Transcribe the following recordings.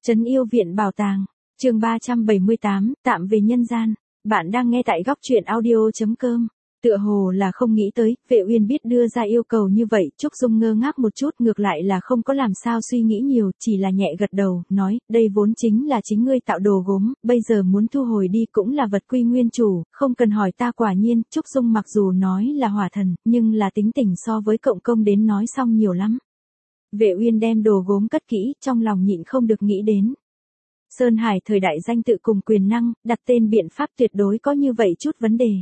Trấn Yêu Viện Bảo Tàng, chương 378, tạm về nhân gian. Bạn đang nghe tại góc truyện audio.com. Tựa hồ là không nghĩ tới, Vệ Uyên biết đưa ra yêu cầu như vậy, Trúc Dung ngơ ngác một chút, ngược lại là không có làm sao suy nghĩ nhiều, chỉ là nhẹ gật đầu, nói, đây vốn chính là chính ngươi tạo đồ gốm, bây giờ muốn thu hồi đi cũng là vật quy nguyên chủ, không cần hỏi ta. Quả nhiên, Trúc Dung mặc dù nói là hỏa thần, nhưng là tính tình so với cộng công đến nói xong nhiều lắm. Vệ Uyên đem đồ gốm cất kỹ, trong lòng nhịn không được nghĩ đến. Sơn Hải thời đại danh tự cùng quyền năng, đặt tên biện pháp tuyệt đối có như vậy chút vấn đề.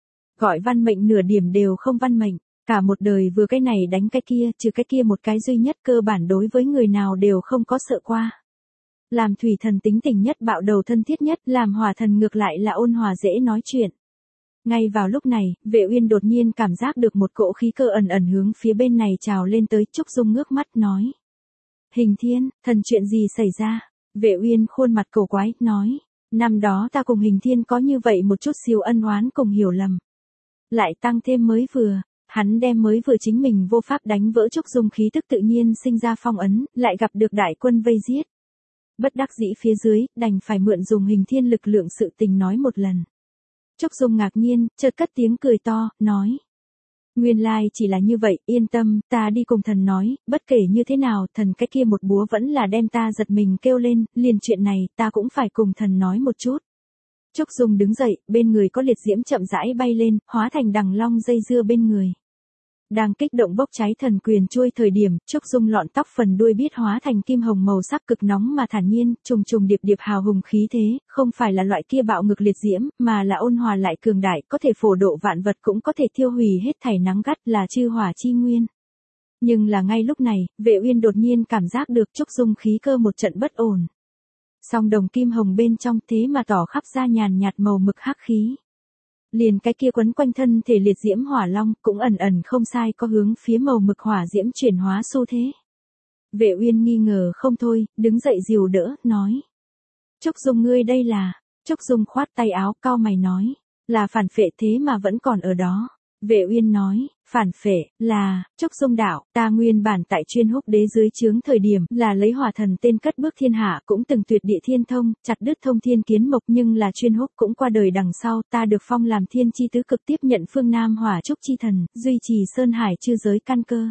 Gọi văn mệnh nửa điểm đều không văn mệnh, cả một đời vừa cái này đánh cái kia, trừ cái kia một cái duy nhất, cơ bản đối với người nào đều không có sợ qua. Làm thủy thần tính tình nhất, bạo đầu thân thiết nhất, làm hỏa thần ngược lại là ôn hòa dễ nói chuyện. Ngay vào lúc này, Vệ Uyên đột nhiên cảm giác được một cỗ khí cơ ẩn ẩn hướng phía bên này trào lên tới. Trúc Dung ngước mắt nói. Hình Thiên, thần chuyện gì xảy ra? Vệ Uyên khuôn mặt cổ quái, nói. Năm đó ta cùng Hình Thiên có như vậy một chút xíu ân oán cùng hiểu lầm. Lại tăng thêm mới vừa, hắn đem mới vừa chính mình vô pháp đánh vỡ Trúc Dung khí tức tự nhiên sinh ra phong ấn, lại gặp được đại quân vây giết. Bất đắc dĩ phía dưới, đành phải mượn dùng Hình Thiên lực lượng sự tình nói một lần. Trúc Dung ngạc nhiên, chợt cất tiếng cười to, nói. Nguyên lai chỉ là như vậy, yên tâm, ta đi cùng thần nói, bất kể như thế nào, thần cái kia một búa vẫn là đem ta giật mình kêu lên, liền chuyện này, ta cũng phải cùng thần nói một chút. Trúc Dung đứng dậy, bên người có liệt diễm chậm rãi bay lên, hóa thành đằng long dây dưa bên người. Đang kích động bốc cháy thần quyền chuôi thời điểm, Trúc Dung lọn tóc phần đuôi biết hóa thành kim hồng màu sắc cực nóng mà thản nhiên, trùng trùng điệp điệp hào hùng khí thế, không phải là loại kia bạo ngược liệt diễm, mà là ôn hòa lại cường đại, có thể phổ độ vạn vật cũng có thể thiêu hủy hết thảy nắng gắt, là chư hỏa chi nguyên. Nhưng là ngay lúc này, Vệ Uyên đột nhiên cảm giác được Trúc Dung khí cơ một trận bất ổn. Song đồng kim hồng bên trong thế mà tỏ khắp ra nhàn nhạt màu mực hắc khí. Liền cái kia quấn quanh thân thể liệt diễm hỏa long cũng ẩn ẩn không sai có hướng phía màu mực hỏa diễm chuyển hóa xu thế. Vệ Uyên nghi ngờ không thôi, đứng dậy dìu đỡ, nói. Trúc Dung ngươi đây là, Trúc Dung khoát tay áo cau mày nói, là phản phệ thế mà vẫn còn ở đó. Vệ Uyên nói, phản phệ, là, Trúc Dung đạo, ta nguyên bản tại Chuyên Húc Đế dưới trướng thời điểm, là lấy hỏa thần tên cất bước thiên hạ, cũng từng tuyệt địa thiên thông, chặt đứt thông thiên kiến mộc, nhưng là Chuyên Húc cũng qua đời đằng sau, ta được phong làm thiên chi tứ cực, tiếp nhận phương Nam hỏa trúc chi thần, duy trì Sơn Hải chư giới căn cơ.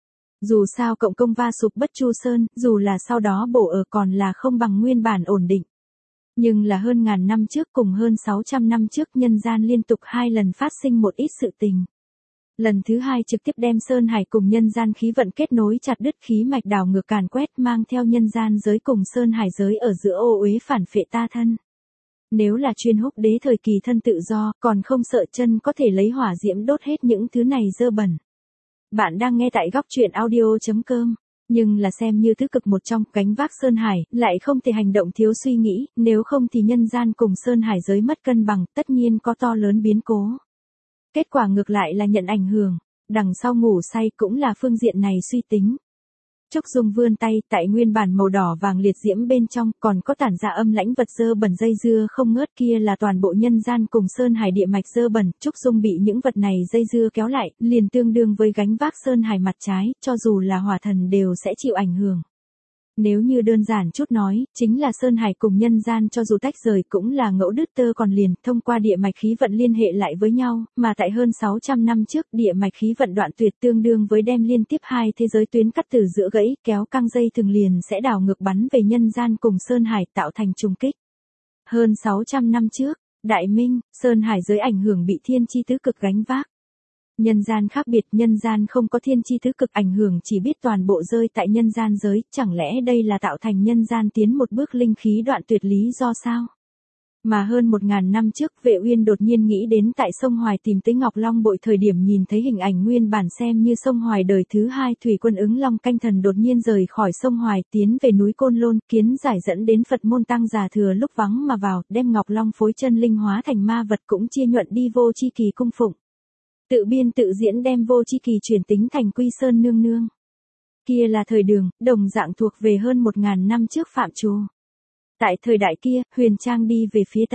Dù sao cộng công va sụp bất chu sơn, dù là sau đó bổ ở còn là không bằng nguyên bản ổn định. Nhưng là hơn ngàn năm trước cùng hơn 600 năm trước nhân gian liên tục 2 lần phát sinh một ít sự tình. Lần thứ 2 trực tiếp đem Sơn Hải cùng nhân gian khí vận kết nối chặt đứt khí mạch đảo ngược càn quét mang theo nhân gian giới cùng Sơn Hải giới ở giữa ô uế phản phệ ta thân. Nếu là Chuyên Húc Đế thời kỳ thân tự do còn không sợ chân có thể lấy hỏa diễm đốt hết những thứ này dơ bẩn. Bạn đang nghe tại góc truyện audio.com. Nhưng là xem như thứ cực một trong gánh vác Sơn Hải, lại không thể hành động thiếu suy nghĩ, nếu không thì nhân gian cùng Sơn Hải giới mất cân bằng, tất nhiên có to lớn biến cố. Kết quả ngược lại là nhận ảnh hưởng, đằng sau ngủ say cũng là phương diện này suy tính. Trúc Dung vươn tay, tại nguyên bản màu đỏ vàng liệt diễm bên trong, còn có tản ra âm lãnh vật dơ bẩn dây dưa không ngớt, kia là toàn bộ nhân gian cùng Sơn Hải địa mạch dơ bẩn. Trúc Dung bị những vật này dây dưa kéo lại, liền tương đương với gánh vác Sơn Hải mặt trái, cho dù là hỏa thần đều sẽ chịu ảnh hưởng. Nếu như đơn giản chút nói, chính là Sơn Hải cùng nhân gian cho dù tách rời cũng là ngẫu đứt tơ còn liền, thông qua địa mạch khí vận liên hệ lại với nhau, mà tại hơn 600 năm trước, địa mạch khí vận đoạn tuyệt tương đương với đem liên tiếp 2 thế giới tuyến cắt từ giữa gãy, kéo căng dây thường liền sẽ đảo ngược bắn về nhân gian cùng Sơn Hải tạo thành trùng kích. Hơn 600 năm trước, Đại Minh, Sơn Hải giới ảnh hưởng bị thiên chi tứ cực gánh vác. Nhân gian khác biệt, nhân gian không có thiên chi tứ cực ảnh hưởng, chỉ biết toàn bộ rơi tại nhân gian giới, chẳng lẽ đây là tạo thành nhân gian tiến một bước linh khí đoạn tuyệt lý do sao? Mà hơn 1000 năm trước, Vệ Uyên đột nhiên nghĩ đến tại sông Hoài tìm tới Ngọc Long bội thời điểm nhìn thấy hình ảnh nguyên bản xem như sông Hoài đời thứ 2 thủy quân ứng Long canh thần đột nhiên rời khỏi sông Hoài tiến về núi Côn Lôn, kiến giải dẫn đến Phật môn tăng già thừa lúc vắng mà vào, đem Ngọc Long phối chân linh hóa thành ma vật cũng chia nhuận đi Vô Chi Kỳ cung phụng. Tự biên tự diễn đem Vô Chi Kỳ chuyển tính thành Quy Sơn nương nương. Kia là thời Đường, đồng dạng thuộc về hơn 1000 năm trước phạm trù. Tại thời đại kia, Huyền Trang đi về phía Tây.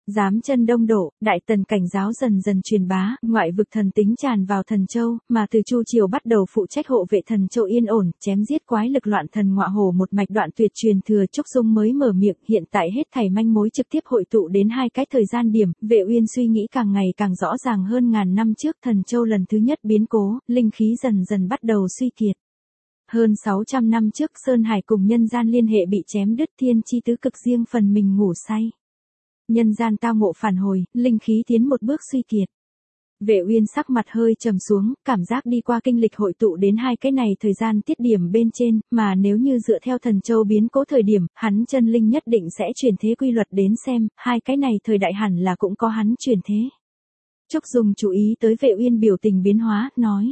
Giám chân đông đổ, đại tần cảnh giáo dần dần truyền bá, ngoại vực thần tính tràn vào Thần Châu, mà từ Chu Triều bắt đầu phụ trách hộ vệ Thần Châu yên ổn, chém giết quái lực loạn thần ngọa hổ một mạch đoạn tuyệt truyền thừa. Trúc Dung mới mở miệng, hiện tại hết thảy manh mối trực tiếp hội tụ đến hai cái thời gian điểm, Vệ Uyên suy nghĩ càng ngày càng rõ ràng hơn. Ngàn năm trước Thần Châu lần thứ nhất biến cố, linh khí dần dần bắt đầu suy kiệt. Hơn 600 năm trước Sơn Hải cùng nhân gian liên hệ bị chém đứt, thiên chi tứ cực riêng phần mình ngủ say. Nhân gian tao ngộ phản hồi, linh khí tiến một bước suy kiệt. Vệ Uyên sắc mặt hơi trầm xuống, cảm giác đi qua kinh lịch hội tụ đến hai cái này thời gian tiết điểm bên trên, mà nếu như dựa theo Thần Châu biến cố thời điểm, hắn chân linh nhất định sẽ chuyển thế quy luật đến xem, hai cái này thời đại hẳn là cũng có hắn chuyển thế. Trúc Dung chú ý tới Vệ Uyên biểu tình biến hóa, nói.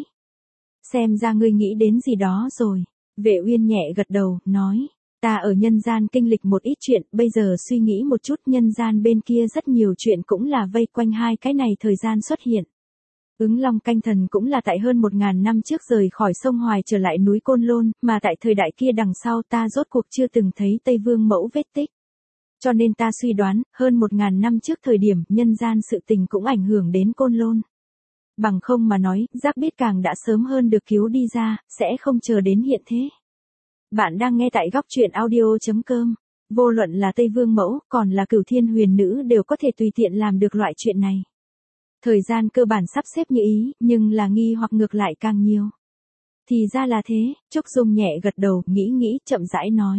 Xem ra ngươi nghĩ đến gì đó rồi. Vệ Uyên nhẹ gật đầu, nói. Ta ở nhân gian kinh lịch một ít chuyện, bây giờ suy nghĩ một chút, nhân gian bên kia rất nhiều chuyện cũng là vây quanh hai cái này thời gian xuất hiện. Ứng Long canh thần cũng là tại hơn 1000 năm trước rời khỏi sông Hoài trở lại núi Côn Lôn, mà tại thời đại kia đằng sau ta rốt cuộc chưa từng thấy Tây Vương mẫu vết tích. Cho nên ta suy đoán, hơn 1000 năm trước thời điểm, nhân gian sự tình cũng ảnh hưởng đến Côn Lôn. Bằng không mà nói, Giác Biết càng đã sớm hơn được cứu đi ra, sẽ không chờ đến hiện thế. Bạn đang nghe tại góc truyện audio.com. Vô luận là Tây Vương mẫu, còn là Cửu Thiên Huyền Nữ đều có thể tùy tiện làm được loại chuyện này. Thời gian cơ bản sắp xếp như ý, nhưng là nghi hoặc ngược lại càng nhiều. Thì ra là thế, Trúc Dung nhẹ gật đầu, nghĩ, chậm rãi nói.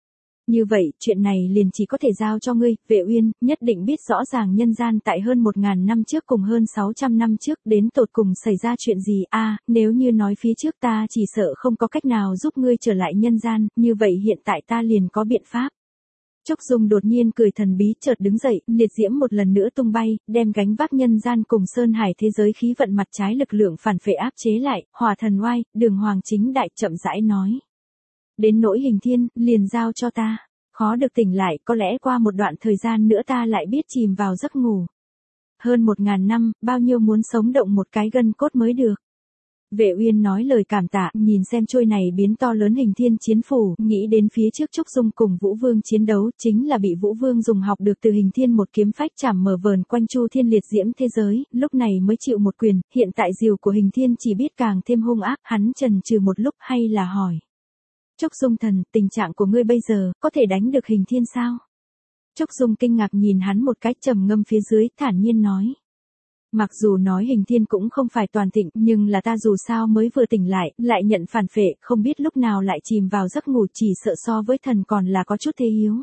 Như vậy, chuyện này liền chỉ có thể giao cho ngươi, Vệ Uyên, nhất định biết rõ ràng nhân gian tại hơn 1000 năm trước cùng hơn 600 năm trước đến tột cùng xảy ra chuyện gì. Nếu như nói phía trước ta chỉ sợ không có cách nào giúp ngươi trở lại nhân gian, như vậy hiện tại ta liền có biện pháp. Trúc Dung đột nhiên cười thần bí, chợt đứng dậy, liệt diễm một lần nữa tung bay, đem gánh vác nhân gian cùng Sơn Hải thế giới khí vận mặt trái lực lượng phản phệ áp chế lại, Hỏa Thần oai, Đường Hoàng chính đại chậm rãi nói. Đến nỗi Hình Thiên, liền giao cho ta. Khó được tỉnh lại, có lẽ qua một đoạn thời gian nữa ta lại biết chìm vào giấc ngủ. Hơn 1000 năm, bao nhiêu muốn sống động một cái gân cốt mới được. Vệ Uyên nói lời cảm tạ, nhìn xem trôi này biến to lớn Hình Thiên chiến phủ, nghĩ đến phía trước Trúc Dung cùng Vũ Vương chiến đấu, chính là bị Vũ Vương dùng học được từ Hình Thiên một kiếm phách chảm mở vờn quanh Chu Thiên liệt diễm thế giới, lúc này mới chịu một quyền, hiện tại diều của Hình Thiên chỉ biết càng thêm hung ác, hắn chần chừ một lúc hay là hỏi. Trúc Dung thần, tình trạng của ngươi bây giờ, có thể đánh được Hình Thiên sao? Trúc Dung kinh ngạc nhìn hắn một cái, trầm ngâm phía dưới, thản nhiên nói. Mặc dù nói Hình Thiên cũng không phải toàn thịnh, nhưng là ta dù sao mới vừa tỉnh lại nhận phản phệ, không biết lúc nào lại chìm vào giấc ngủ, chỉ sợ so với thần còn là có chút thế yếu.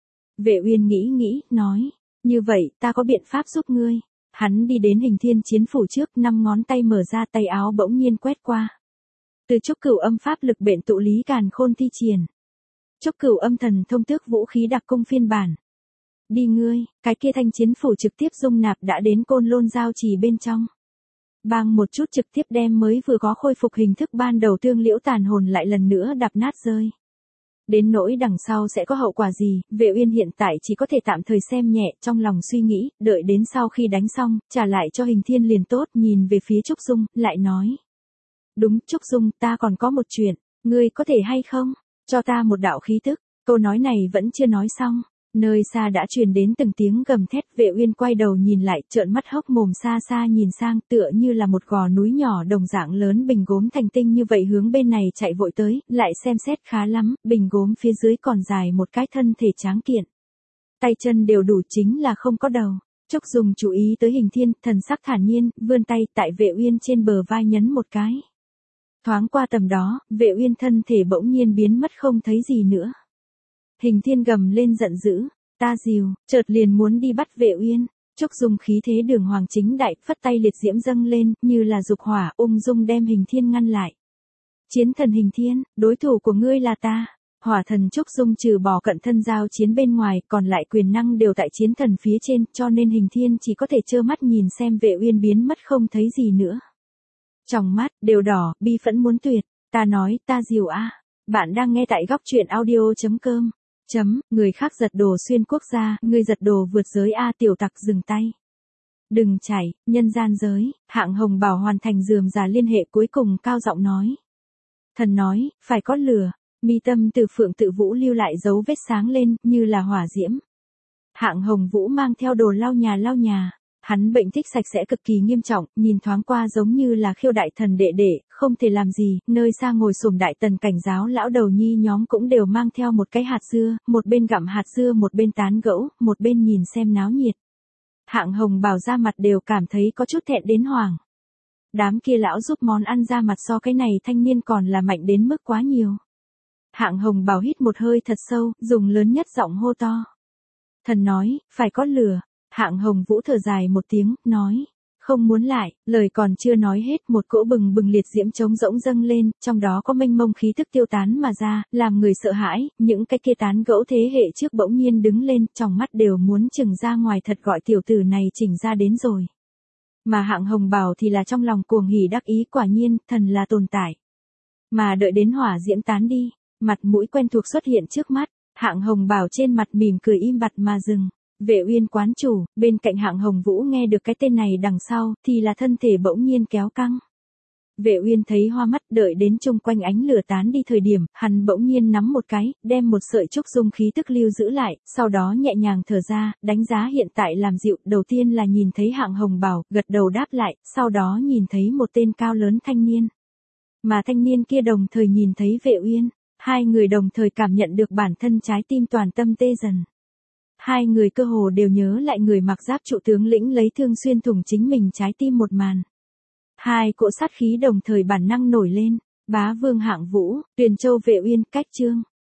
Vệ Uyên nghĩ, nói. Như vậy, ta có biện pháp giúp ngươi. Hắn đi đến Hình Thiên chiến phủ trước, 5 ngón tay mở ra, tay áo bỗng nhiên quét qua. Từ Trúc Cửu âm pháp lực bện tụ lý càn khôn thi triển. Trúc Cửu âm thần thông tước vũ khí đặc cung phiên bản. Đi ngươi, cái kia thanh chiến phủ trực tiếp dung nạp đã đến Côn Lôn giao trì bên trong. Bang một chút trực tiếp đem mới vừa có khôi phục hình thức ban đầu Tương Liễu tàn hồn lại lần nữa đạp nát rơi. Đến nỗi đằng sau sẽ có hậu quả gì, Vệ Uyên hiện tại chỉ có thể tạm thời xem nhẹ, trong lòng suy nghĩ, đợi đến sau khi đánh xong, trả lại cho Hình Thiên liền tốt, nhìn về phía Trúc Dung, lại nói. Đúng, Trúc Dung, ta còn có một chuyện, ngươi có thể hay không, cho ta một đạo khí tức. Câu nói này vẫn chưa nói xong, nơi xa đã truyền đến từng tiếng gầm thét. Vệ Uyên quay đầu nhìn lại, trợn mắt hốc mồm, xa xa nhìn sang, tựa như là một gò núi nhỏ đồng dạng lớn bình gốm thành tinh như vậy hướng bên này chạy vội tới, lại xem xét khá lắm, bình gốm phía dưới còn dài một cái thân thể tráng kiện. Tay chân đều đủ, chính là không có đầu. Trúc Dung chú ý tới Hình Thiên, thần sắc thản nhiên, vươn tay tại Vệ Uyên trên bờ vai nhấn một cái. Thoáng qua tầm đó, Vệ Uyên thân thể bỗng nhiên biến mất không thấy gì nữa. Hình Thiên gầm lên giận dữ, ta dìu, chợt liền muốn đi bắt Vệ Uyên. Trúc Dung khí thế Đường Hoàng chính đại, phất tay liệt diễm dâng lên, như là dục hỏa, ung dung đem Hình Thiên ngăn lại. Chiến thần Hình Thiên, đối thủ của ngươi là ta. Hỏa thần Trúc Dung trừ bỏ cận thân giao chiến bên ngoài, còn lại quyền năng đều tại chiến thần phía trên, cho nên Hình Thiên chỉ có thể trơ mắt nhìn xem Vệ Uyên biến mất không thấy gì nữa. Trong mắt, đều đỏ, bi phẫn muốn tuyệt. Ta nói, ta dìu a. Bạn đang nghe tại góc truyện audio.com. Người khác giật đồ xuyên quốc gia, ngươi giật đồ vượt giới a. Tiểu tặc dừng tay. Đừng chảy, nhân gian giới, Hạng Hồng Bảo hoàn thành rườm rà liên hệ cuối cùng cao giọng nói. Thần nói, phải có lửa. Mi tâm từ Phượng Tự Vũ lưu lại dấu vết sáng lên, như là hỏa diễm. Hạng Hồng Vũ mang theo đồ lau nhà. Hắn bệnh thích sạch sẽ cực kỳ nghiêm trọng, nhìn thoáng qua giống như là Khiêu đại thần đệ đệ, không thể làm gì, nơi xa ngồi xổm đại tần cảnh giáo lão đầu nhi nhóm cũng đều mang theo một cái hạt dưa, một bên gặm hạt dưa một bên tán gẫu, một bên nhìn xem náo nhiệt. Hạng Hồng Bảo ra mặt đều cảm thấy có chút thẹn đến hoảng. Đám kia lão giúp món ăn ra mặt so cái này thanh niên còn là mạnh đến mức quá nhiều. Hạng Hồng Bảo hít một hơi thật sâu, dùng lớn nhất giọng hô to. Thần nói, phải có lửa. Hạng Hồng Vũ thở dài một tiếng, nói. Không muốn lại, lời còn chưa nói hết, một cỗ bừng bừng liệt diễm trống rỗng dâng lên, trong đó có mênh mông khí thức tiêu tán mà ra, làm người sợ hãi, những cái kia tán gẫu thế hệ trước bỗng nhiên đứng lên, trong mắt đều muốn chừng ra ngoài thật gọi tiểu tử này chỉnh ra đến rồi. Mà Hạng Hồng Bảo thì là trong lòng cuồng hỉ đắc ý, quả nhiên, thần là tồn tại. Mà đợi đến hỏa diễm tán đi, mặt mũi quen thuộc xuất hiện trước mắt, Hạng Hồng Bảo trên mặt mỉm cười im bặt mà dừng. Vệ Uyên quán chủ, bên cạnh Hạng Hồng Vũ nghe được cái tên này đằng sau, thì là thân thể bỗng nhiên kéo căng. Vệ Uyên thấy hoa mắt, đợi đến chung quanh ánh lửa tán đi thời điểm, hắn bỗng nhiên nắm một cái, đem một sợi trúc dung khí tức lưu giữ lại, sau đó nhẹ nhàng thở ra, đánh giá hiện tại làm dịu, đầu tiên là nhìn thấy Hạng Hồng Bảo, gật đầu đáp lại, sau đó nhìn thấy một tên cao lớn thanh niên. Mà thanh niên kia đồng thời nhìn thấy Vệ Uyên, hai người đồng thời cảm nhận được bản thân trái tim toàn tâm tê dần. Hai người cơ hồ đều nhớ lại người mặc giáp trụ tướng lĩnh lấy thương xuyên thủng chính mình trái tim một màn. Hai cỗ sát khí đồng thời bản năng nổi lên, Bá Vương Hạng Vũ, Tuyền Châu Vệ Uyên, cách chương.